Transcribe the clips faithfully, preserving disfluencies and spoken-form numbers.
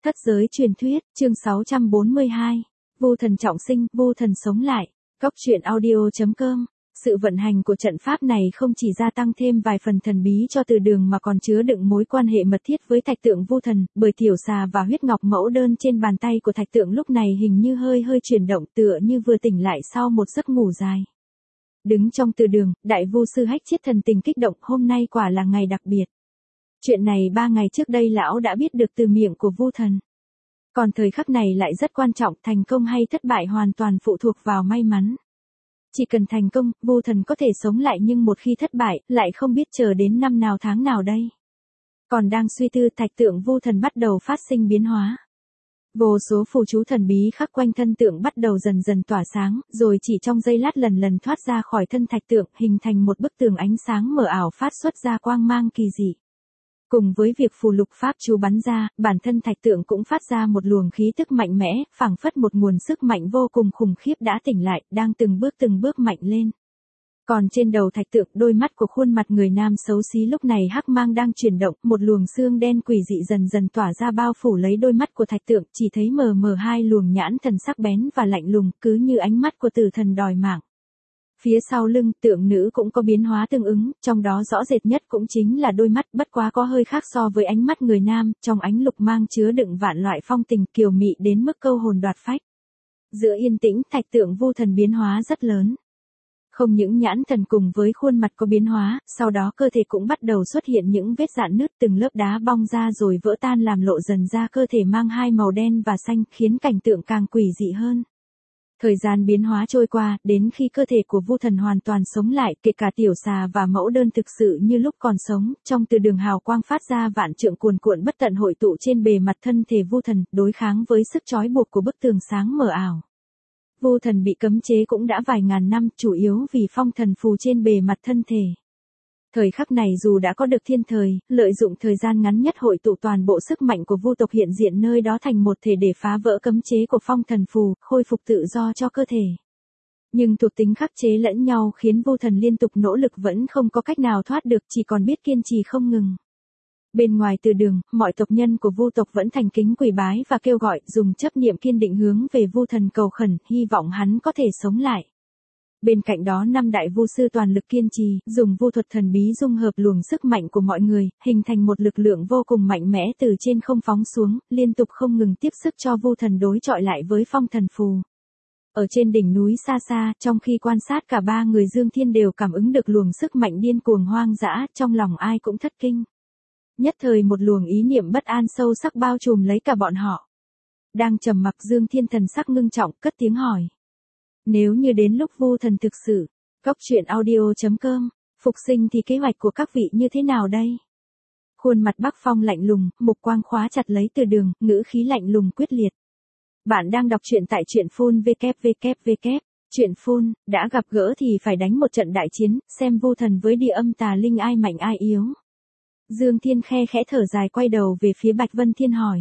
Thất giới truyền thuyết, chương sáu trăm bốn mươi hai. Vu thần trọng sinh, vu thần sống lại. Góc truyện audio chấm com. Sự vận hành của trận pháp này không chỉ gia tăng thêm vài phần thần bí cho từ đường mà còn chứa đựng mối quan hệ mật thiết với thạch tượng vu thần, bởi tiểu xà và huyết ngọc mẫu đơn trên bàn tay của thạch tượng lúc này hình như hơi hơi chuyển động, tựa như vừa tỉnh lại sau một giấc ngủ dài. Đứng trong từ đường, đại vu sư Hách Chiết thần tình kích động, hôm nay quả là ngày đặc biệt. Chuyện này ba ngày trước đây lão đã biết được từ miệng của vu thần. Còn thời khắc này lại rất quan trọng, thành công hay thất bại hoàn toàn phụ thuộc vào may mắn. Chỉ cần thành công, vu thần có thể sống lại, nhưng một khi thất bại, lại không biết chờ đến năm nào tháng nào đây. Còn đang suy tư, thạch tượng vu thần bắt đầu phát sinh biến hóa. Vô số phù chú thần bí khắc quanh thân tượng bắt đầu dần dần tỏa sáng, rồi chỉ trong giây lát lần lần thoát ra khỏi thân thạch tượng, hình thành một bức tường ánh sáng mờ ảo phát xuất ra quang mang kỳ dị. Cùng với việc phù lục pháp chú bắn ra, bản thân thạch tượng cũng phát ra một luồng khí tức mạnh mẽ, phảng phất một nguồn sức mạnh vô cùng khủng khiếp đã tỉnh lại, đang từng bước từng bước mạnh lên. Còn trên đầu thạch tượng, đôi mắt của khuôn mặt người nam xấu xí lúc này hắc mang đang chuyển động, một luồng xương đen quỷ dị dần dần tỏa ra bao phủ lấy đôi mắt của thạch tượng, chỉ thấy mờ mờ hai luồng nhãn thần sắc bén và lạnh lùng, cứ như ánh mắt của tử thần đòi mạng. Phía sau lưng, tượng nữ cũng có biến hóa tương ứng, trong đó rõ rệt nhất cũng chính là đôi mắt, bất quá có hơi khác so với ánh mắt người nam, trong ánh lục mang chứa đựng vạn loại phong tình kiều mị đến mức câu hồn đoạt phách. Giữa yên tĩnh, thạch tượng vu thần biến hóa rất lớn. Không những nhãn thần cùng với khuôn mặt có biến hóa, sau đó cơ thể cũng bắt đầu xuất hiện những vết rạn nứt, từng lớp đá bong ra rồi vỡ tan làm lộ dần ra cơ thể mang hai màu đen và xanh, khiến cảnh tượng càng quỷ dị hơn. Thời gian biến hóa trôi qua, đến khi cơ thể của vu thần hoàn toàn sống lại, kể cả tiểu xà và mẫu đơn thực sự như lúc còn sống, trong từ đường hào quang phát ra vạn trượng cuồn cuộn bất tận hội tụ trên bề mặt thân thể vu thần, đối kháng với sức trói buộc của bức tường sáng mờ ảo. Vu thần bị cấm chế cũng đã vài ngàn năm, chủ yếu vì phong thần phù trên bề mặt thân thể. Thời khắc này dù đã có được thiên thời, lợi dụng thời gian ngắn nhất hội tụ toàn bộ sức mạnh của vu tộc hiện diện nơi đó thành một thể để phá vỡ cấm chế của phong thần phù, khôi phục tự do cho cơ thể. Nhưng thuộc tính khắc chế lẫn nhau khiến vu thần liên tục nỗ lực vẫn không có cách nào thoát được, chỉ còn biết kiên trì không ngừng. Bên ngoài từ đường, mọi tộc nhân của vu tộc vẫn thành kính quỳ bái và kêu gọi, dùng chấp niệm kiên định hướng về vu thần cầu khẩn, hy vọng hắn có thể sống lại. Bên cạnh đó năm đại vu sư toàn lực kiên trì, dùng vu thuật thần bí dung hợp luồng sức mạnh của mọi người, hình thành một lực lượng vô cùng mạnh mẽ từ trên không phóng xuống, liên tục không ngừng tiếp sức cho vu thần đối chọi lại với phong thần phù. Ở trên đỉnh núi xa xa, trong khi quan sát cả ba người Dương Thiên đều cảm ứng được luồng sức mạnh điên cuồng hoang dã, trong lòng ai cũng thất kinh. Nhất thời một luồng ý niệm bất an sâu sắc bao trùm lấy cả bọn họ. Đang trầm mặc, Dương Thiên thần sắc ngưng trọng, cất tiếng hỏi. Nếu như đến lúc vu thần thực sự, góc truyện audio chấm com, phục sinh thì kế hoạch của các vị như thế nào đây? Khuôn mặt Bắc Phong lạnh lùng, mục quang khóa chặt lấy từ đường, ngữ khí lạnh lùng quyết liệt. Bạn đang đọc truyện tại truyện phun www. Truyện phun, đã gặp gỡ thì phải đánh một trận đại chiến, xem vu thần với địa âm tà linh ai mạnh ai yếu. Dương Thiên khe khẽ thở dài quay đầu về phía Bạch Vân Thiên hỏi.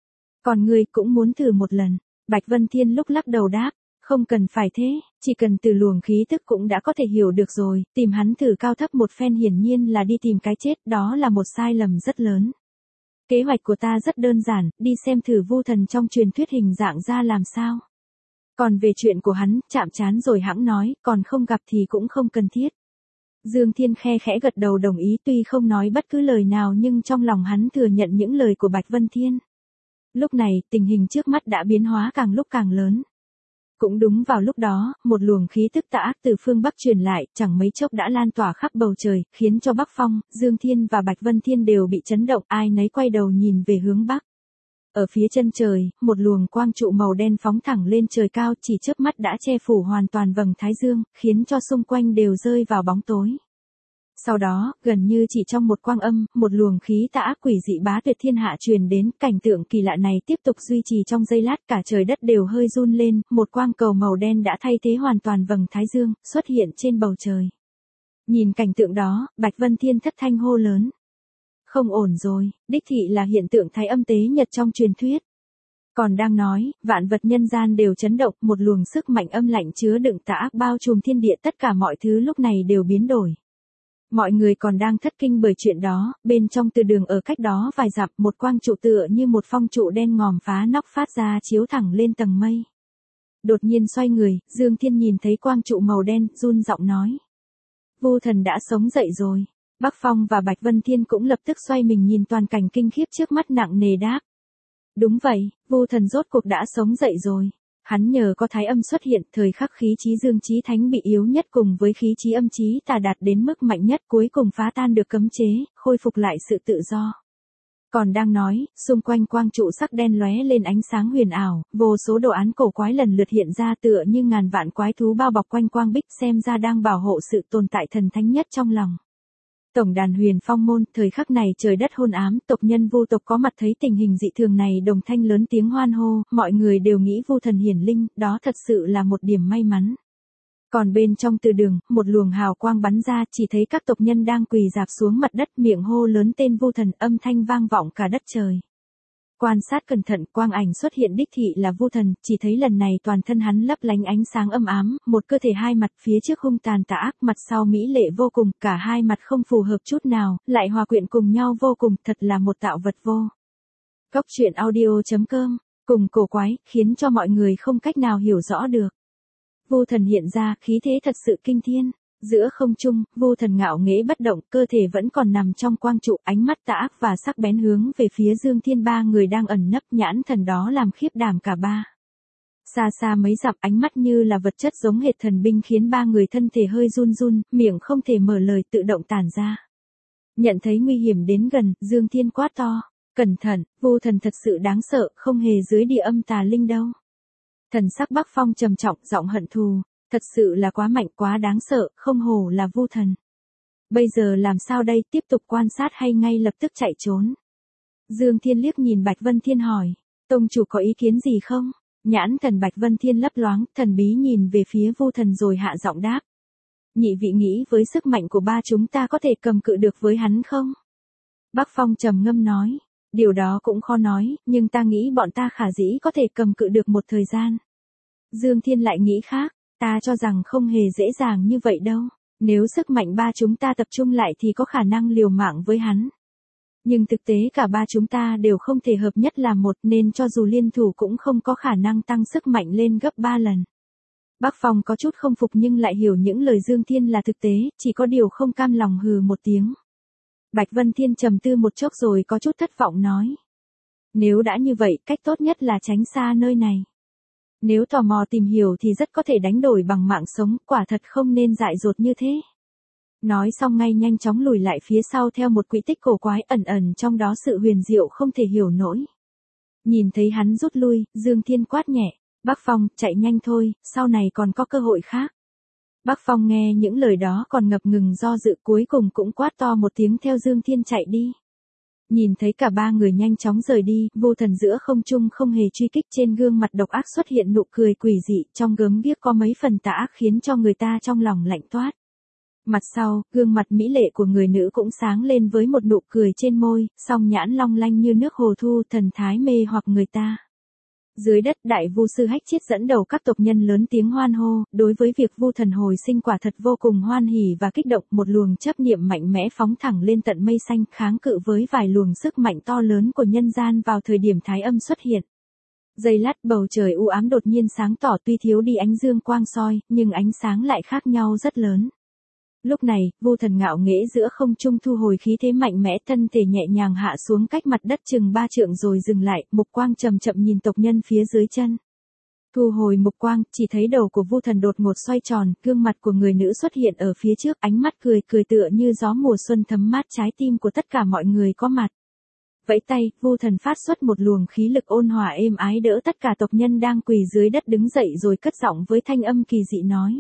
Còn ngươi cũng muốn thử một lần? Bạch Vân Thiên lúc lắc đầu đáp. Không cần phải thế, chỉ cần từ luồng khí tức cũng đã có thể hiểu được rồi, tìm hắn thử cao thấp một phen hiển nhiên là đi tìm cái chết, đó là một sai lầm rất lớn. Kế hoạch của ta rất đơn giản, đi xem thử vu thần trong truyền thuyết hình dạng ra làm sao. Còn về chuyện của hắn, chạm trán rồi hãng nói, còn không gặp thì cũng không cần thiết. Dương Thiên khe khẽ gật đầu đồng ý, tuy không nói bất cứ lời nào nhưng trong lòng hắn thừa nhận những lời của Bạch Vân Thiên. Lúc này, tình hình trước mắt đã biến hóa càng lúc càng lớn. Cũng đúng vào lúc đó, một luồng khí tức tà ác từ phương Bắc truyền lại, chẳng mấy chốc đã lan tỏa khắp bầu trời, khiến cho Bắc Phong, Dương Thiên và Bạch Vân Thiên đều bị chấn động, ai nấy quay đầu nhìn về hướng Bắc. Ở phía chân trời, một luồng quang trụ màu đen phóng thẳng lên trời cao, chỉ chớp mắt đã che phủ hoàn toàn vầng thái dương, khiến cho xung quanh đều rơi vào bóng tối. Sau đó, gần như chỉ trong một quang âm, một luồng khí tà ác quỷ dị bá tuyệt thiên hạ truyền đến, cảnh tượng kỳ lạ này tiếp tục duy trì trong giây lát, cả trời đất đều hơi run lên, một quang cầu màu đen đã thay thế hoàn toàn vầng thái dương, xuất hiện trên bầu trời. Nhìn cảnh tượng đó, Bạch Vân Thiên thất thanh hô lớn. Không ổn rồi, đích thị là hiện tượng thái âm tế nhật trong truyền thuyết. Còn đang nói, vạn vật nhân gian đều chấn động, một luồng sức mạnh âm lạnh chứa đựng tà ác bao trùm thiên địa, tất cả mọi thứ lúc này đều biến đổi. Mọi người còn đang thất kinh bởi chuyện đó, bên trong từ đường ở cách đó vài dặm, một quang trụ tựa như một phong trụ đen ngòm phá nóc phát ra chiếu thẳng lên tầng mây. Đột nhiên xoay người, Dương Thiên nhìn thấy quang trụ màu đen, run giọng nói. Vu thần đã sống dậy rồi. Bắc Phong và Bạch Vân Thiên cũng lập tức xoay mình nhìn toàn cảnh kinh khiếp trước mắt nặng nề đáp. Đúng vậy, Vu thần rốt cuộc đã sống dậy rồi. Hắn nhờ có thái âm xuất hiện, thời khắc khí chí dương chí thánh bị yếu nhất cùng với khí chí âm chí tà đạt đến mức mạnh nhất cuối cùng phá tan được cấm chế, khôi phục lại sự tự do. Còn đang nói, xung quanh quang trụ sắc đen lóe lên ánh sáng huyền ảo, vô số đồ án cổ quái lần lượt hiện ra tựa như ngàn vạn quái thú bao bọc quanh quang bích xem ra đang bảo hộ sự tồn tại thần thánh nhất trong lòng. Tổng đàn Huyền Phong môn, thời khắc này trời đất hôn ám, tộc nhân Vu tộc có mặt thấy tình hình dị thường này đồng thanh lớn tiếng hoan hô, mọi người đều nghĩ Vu thần hiển linh, đó thật sự là một điểm may mắn. Còn bên trong từ đường, một luồng hào quang bắn ra, chỉ thấy các tộc nhân đang quỳ rạp xuống mặt đất, miệng hô lớn tên Vu thần, âm thanh vang vọng cả đất trời. Quan sát cẩn thận, quang ảnh xuất hiện đích thị là Vu thần, chỉ thấy lần này toàn thân hắn lấp lánh ánh sáng âm ám, một cơ thể hai mặt, phía trước hung tàn tà ác, mặt sau mỹ lệ vô cùng, cả hai mặt không phù hợp chút nào, lại hòa quyện cùng nhau vô cùng, thật là một tạo vật vô. Cốc truyện audio chấm com, cùng cổ quái, khiến cho mọi người không cách nào hiểu rõ được. Vu thần hiện ra, khí thế thật sự kinh thiên. Giữa không trung, Vu thần ngạo nghễ bất động, cơ thể vẫn còn nằm trong quang trụ, ánh mắt tà ác và sắc bén hướng về phía Dương Thiên ba người đang ẩn nấp, nhãn thần đó làm khiếp đảm cả ba. Xa xa mấy dặm, ánh mắt như là vật chất giống hệt thần binh khiến ba người thân thể hơi run run, miệng không thể mở lời, tự động tản ra. Nhận thấy nguy hiểm đến gần, Dương Thiên quát to, cẩn thận, Vu thần thật sự đáng sợ, không hề dưới địa âm tà linh đâu. Thần sắc Bắc Phong trầm trọng, giọng hận thù. Thật sự là quá mạnh, quá đáng sợ, không hổ là Vu thần. Bây giờ làm sao đây, tiếp tục quan sát hay ngay lập tức chạy trốn? Dương Thiên liếc nhìn Bạch Vân Thiên hỏi, tông chủ có ý kiến gì không? Nhãn thần Bạch Vân Thiên lấp loáng, thần bí nhìn về phía Vu thần rồi hạ giọng đáp. Nhị vị nghĩ với sức mạnh của ba chúng ta có thể cầm cự được với hắn không? Bắc Phong trầm ngâm nói, điều đó cũng khó nói, nhưng ta nghĩ bọn ta khả dĩ có thể cầm cự được một thời gian. Dương Thiên lại nghĩ khác. Ta cho rằng không hề dễ dàng như vậy đâu. Nếu sức mạnh ba chúng ta tập trung lại thì có khả năng liều mạng với hắn. Nhưng thực tế cả ba chúng ta đều không thể hợp nhất là một nên cho dù liên thủ cũng không có khả năng tăng sức mạnh lên gấp ba lần. Bắc Phong có chút không phục nhưng lại hiểu những lời Dương Thiên là thực tế, chỉ có điều không cam lòng hừ một tiếng. Bạch Vân Thiên trầm tư một chốc rồi có chút thất vọng nói. Nếu đã như vậy, cách tốt nhất là tránh xa nơi này. Nếu tò mò tìm hiểu thì rất có thể đánh đổi bằng mạng sống, quả thật không nên dại dột như thế. Nói xong ngay nhanh chóng lùi lại phía sau theo một quỹ tích cổ quái, ẩn ẩn trong đó sự huyền diệu không thể hiểu nổi. Nhìn thấy hắn rút lui, Dương Thiên quát nhẹ, Bắc Phong, chạy nhanh thôi, sau này còn có cơ hội khác. Bắc Phong nghe những lời đó còn ngập ngừng do dự, cuối cùng cũng quát to một tiếng theo Dương Thiên chạy đi. Nhìn thấy cả ba người nhanh chóng rời đi, Vu thần giữa không trung không hề truy kích, trên gương mặt độc ác xuất hiện nụ cười quỷ dị, trong gớm ghiếc có mấy phần tà ác khiến cho người ta trong lòng lạnh toát. Mặt sau, gương mặt mỹ lệ của người nữ cũng sáng lên với một nụ cười trên môi, song nhãn long lanh như nước hồ thu, thần thái mê hoặc người ta. Dưới đất, đại vu sư Hách Chiết dẫn đầu các tộc nhân lớn tiếng hoan hô, đối với việc Vu thần hồi sinh quả thật vô cùng hoan hỉ và kích động, một luồng chấp niệm mạnh mẽ phóng thẳng lên tận mây xanh, kháng cự với vài luồng sức mạnh to lớn của nhân gian vào thời điểm thái âm xuất hiện. Giây lát bầu trời u ám đột nhiên sáng tỏ, tuy thiếu đi ánh dương quang soi, nhưng ánh sáng lại khác nhau rất lớn. Lúc này, Vu thần ngạo nghễ giữa không trung thu hồi khí thế mạnh mẽ, thân thể nhẹ nhàng hạ xuống cách mặt đất chừng ba trượng rồi dừng lại, mục quang chậm chậm nhìn tộc nhân phía dưới chân. Thu hồi mục quang, chỉ thấy đầu của Vu thần đột ngột xoay tròn, gương mặt của người nữ xuất hiện ở phía trước, ánh mắt cười cười tựa như gió mùa xuân thấm mát trái tim của tất cả mọi người có mặt. Vẫy tay, Vu thần phát xuất một luồng khí lực ôn hòa êm ái đỡ tất cả tộc nhân đang quỳ dưới đất đứng dậy rồi cất giọng với thanh âm kỳ dị nói.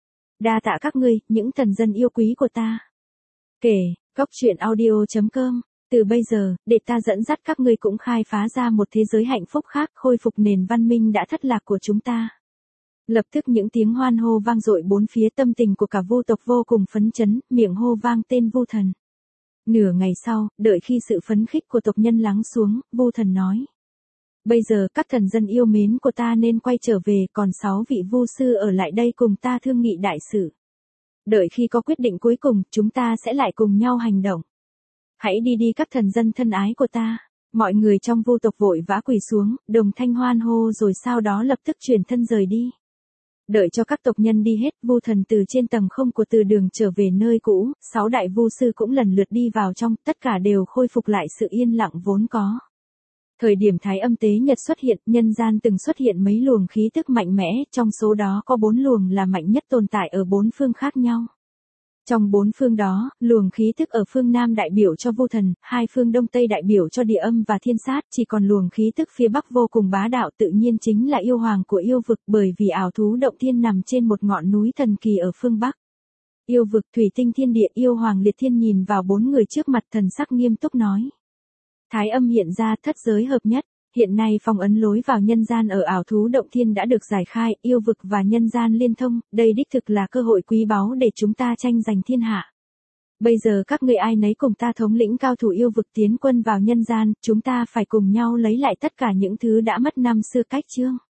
Đa tạ các ngươi, những thần dân yêu quý của ta. Kể, cốc truyện audio chấm com, từ bây giờ, để ta dẫn dắt các ngươi cũng khai phá ra một thế giới hạnh phúc khác, khôi phục nền văn minh đã thất lạc của chúng ta. Lập tức những tiếng hoan hô vang dội bốn phía, tâm tình của cả Vu tộc vô cùng phấn chấn, miệng hô vang tên Vu thần. Nửa ngày sau, đợi khi sự phấn khích của tộc nhân lắng xuống, Vu thần nói. Bây giờ các thần dân yêu mến của ta nên quay trở về, còn sáu vị vu sư ở lại đây cùng ta thương nghị đại sự. Đợi khi có quyết định cuối cùng, chúng ta sẽ lại cùng nhau hành động. Hãy đi đi các thần dân thân ái của ta. Mọi người trong Vu tộc vội vã quỳ xuống, đồng thanh hoan hô rồi sau đó lập tức chuyển thân rời đi. Đợi cho các tộc nhân đi hết, Vu thần từ trên tầng không của từ đường trở về nơi cũ, sáu đại vu sư cũng lần lượt đi vào trong, tất cả đều khôi phục lại sự yên lặng vốn có. Thời điểm Thái Âm Tế Nhật xuất hiện, nhân gian từng xuất hiện mấy luồng khí tức mạnh mẽ, trong số đó có bốn luồng là mạnh nhất tồn tại ở bốn phương khác nhau. Trong bốn phương đó, luồng khí tức ở phương Nam đại biểu cho Vu thần, hai phương Đông Tây đại biểu cho Địa Âm và Thiên Sát, chỉ còn luồng khí tức phía Bắc vô cùng bá đạo tự nhiên chính là yêu hoàng của yêu vực, bởi vì ảo thú động thiên nằm trên một ngọn núi thần kỳ ở phương Bắc. Yêu vực thủy tinh thiên địa, yêu hoàng liệt thiên nhìn vào bốn người trước mặt, thần sắc nghiêm túc nói. Thái âm hiện ra, thất giới hợp nhất. Hiện nay phong ấn lối vào nhân gian ở ảo thú động thiên đã được giải khai, yêu vực và nhân gian liên thông, đây đích thực là cơ hội quý báu để chúng ta tranh giành thiên hạ. Bây giờ các ngươi ai nấy cùng ta thống lĩnh cao thủ yêu vực tiến quân vào nhân gian, chúng ta phải cùng nhau lấy lại tất cả những thứ đã mất năm xưa cách chương.